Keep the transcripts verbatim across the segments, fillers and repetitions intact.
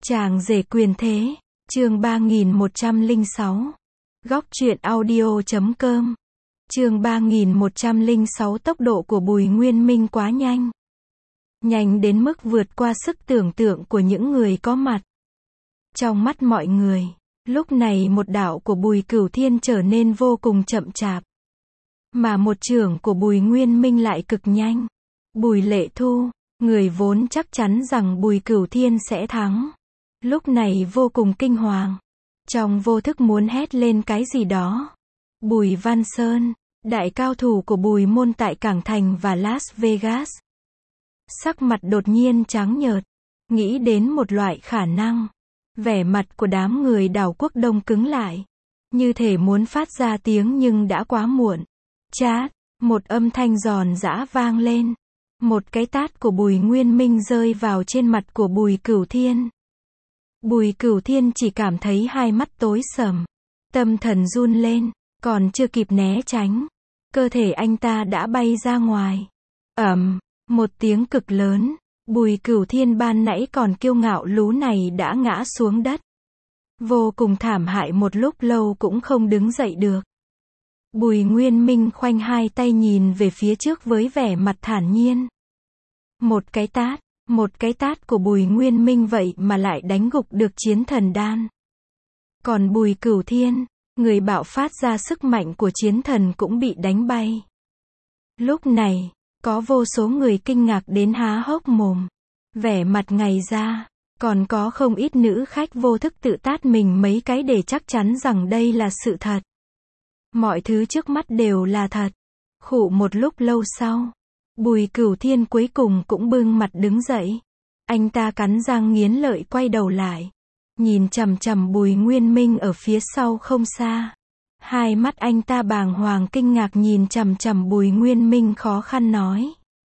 Chàng rể quyền thế, chương ba nghìn một trăm lẻ sáu. Góc truyện audio chấm com. Chương ba nghìn một trăm lẻ sáu. Tốc độ của Bùi Nguyên Minh quá nhanh. Nhanh đến mức vượt qua sức tưởng tượng của những người có mặt. Trong mắt mọi người, lúc này một đạo của Bùi Cửu Thiên trở nên vô cùng chậm chạp. Mà một chưởng của Bùi Nguyên Minh lại cực nhanh. Bùi Lệ Thu, người vốn chắc chắn rằng Bùi Cửu Thiên sẽ thắng, lúc này vô cùng kinh hoàng. Trong vô thức muốn hét lên cái gì đó. Bùi Văn Sơn, đại cao thủ của Bùi môn tại Cảng Thành và Las Vegas. Sắc mặt đột nhiên trắng nhợt. Nghĩ đến một loại khả năng. Vẻ mặt của đám người Đảo Quốc đông cứng lại. Như thể muốn phát ra tiếng nhưng đã quá muộn. Chát, một âm thanh giòn giã vang lên. Một cái tát của Bùi Nguyên Minh rơi vào trên mặt của Bùi Cửu Thiên. Bùi Cửu Thiên chỉ cảm thấy hai mắt tối sầm. Tâm thần run lên, còn chưa kịp né tránh. Cơ thể anh ta đã bay ra ngoài. Ầm, một tiếng cực lớn. Bùi Cửu Thiên ban nãy còn kiêu ngạo lú này đã ngã xuống đất. Vô cùng thảm hại, một lúc lâu cũng không đứng dậy được. Bùi Nguyên Minh khoanh hai tay nhìn về phía trước với vẻ mặt thản nhiên. Một cái tát, một cái tát của Bùi Nguyên Minh vậy mà lại đánh gục được Chiến Thần Đan. Còn Bùi Cửu Thiên, người bạo phát ra sức mạnh của Chiến Thần cũng bị đánh bay. Lúc này, có vô số người kinh ngạc đến há hốc mồm. Vẻ mặt ngày ra, còn có không ít nữ khách vô thức tự tát mình mấy cái để chắc chắn rằng đây là sự thật. Mọi thứ trước mắt đều là thật. Khụ một lúc lâu sau, Bùi Cửu Thiên cuối cùng cũng bưng mặt đứng dậy. Anh ta cắn răng nghiến lợi quay đầu lại. Nhìn chằm chằm Bùi Nguyên Minh ở phía sau không xa. Hai mắt anh ta bàng hoàng kinh ngạc nhìn chằm chằm Bùi Nguyên Minh, khó khăn nói.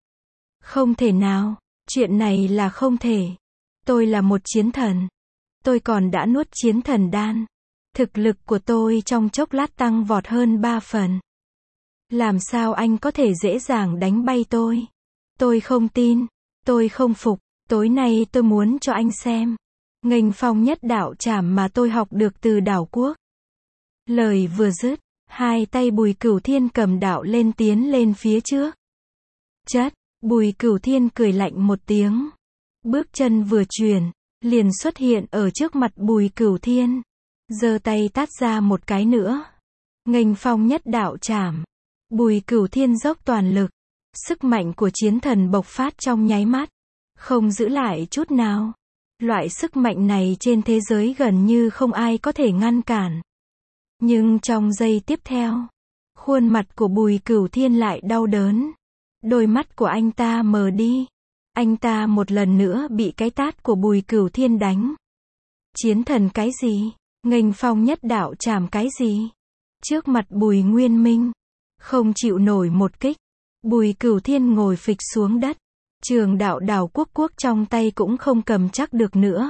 Không thể nào, chuyện này là không thể. Tôi là một chiến thần. Tôi còn đã nuốt Chiến Thần Đan. Thực lực của tôi trong chốc lát tăng vọt hơn ba phần. Làm sao anh có thể dễ dàng đánh bay tôi? Tôi không tin. Tôi không phục. Tối nay tôi muốn cho anh xem. Nghênh phong nhất đạo trảm mà tôi học được từ Đảo Quốc. Lời vừa dứt, hai tay Bùi Cửu Thiên cầm đạo lên tiến lên phía trước. Chất, Bùi Cửu Thiên cười lạnh một tiếng. Bước chân vừa chuyển, liền xuất hiện ở trước mặt Bùi Cửu Thiên. Giơ tay tát ra một cái nữa. Nghênh phong nhất đạo trảm. Bùi Cửu Thiên dốc toàn lực. Sức mạnh của Chiến Thần bộc phát trong nháy mắt. Không giữ lại chút nào. Loại sức mạnh này trên thế giới gần như không ai có thể ngăn cản. Nhưng trong giây tiếp theo, khuôn mặt của Bùi Cửu Thiên lại đau đớn. Đôi mắt của anh ta mờ đi. Anh ta một lần nữa bị cái tát của Bùi Cửu Thiên đánh. Chiến thần cái gì? Nghênh phong nhất đạo trảm cái gì? Trước mặt Bùi Nguyên Minh, không chịu nổi một kích. Bùi Cửu Thiên ngồi phịch xuống đất. Trường đạo Đảo Quốc quốc trong tay cũng không cầm chắc được nữa.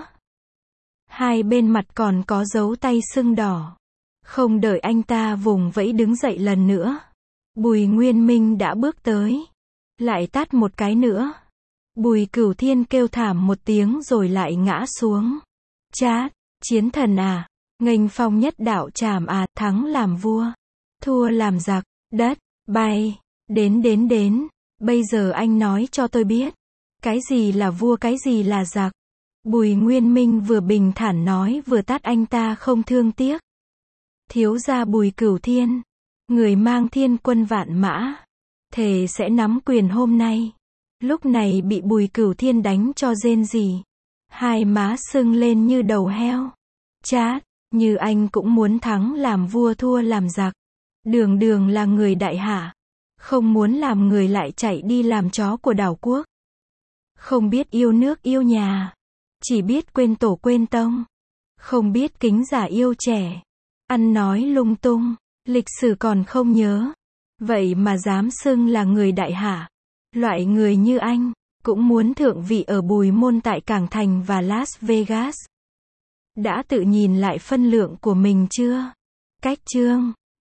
Hai bên mặt còn có dấu tay sưng đỏ. Không đợi anh ta vùng vẫy đứng dậy lần nữa, Bùi Nguyên Minh đã bước tới. Lại tát một cái nữa. Bùi Cửu Thiên kêu thảm một tiếng rồi lại ngã xuống. Chát, Chiến thần à, nghênh phong nhất đạo trảm à, thắng làm vua, thua làm giặc, đất, bay, đến đến đến, bây giờ anh nói cho tôi biết, cái gì là vua cái gì là giặc. Bùi Nguyên Minh vừa bình thản nói vừa tát anh ta không thương tiếc. Thiếu gia Bùi Cửu Thiên, người mang thiên quân vạn mã, thề sẽ nắm quyền hôm nay. Lúc này bị Bùi Cửu Thiên đánh cho rên rỉ. Hai má sưng lên như đầu heo. Chát, như anh cũng muốn thắng làm vua thua làm giặc. Đường đường là người đại hạ. Không muốn làm người lại chạy đi làm chó của Đảo Quốc. Không biết yêu nước yêu nhà. Chỉ biết quên tổ quên tông. Không biết kính già yêu trẻ. Ăn nói lung tung. Lịch sử còn không nhớ. Vậy mà dám xưng là người đại hạ. Loại người như anh, cũng muốn thượng vị ở Bùi môn tại Cảng Thành và Las Vegas. Đã tự nhìn lại phân lượng của mình chưa? Cách chương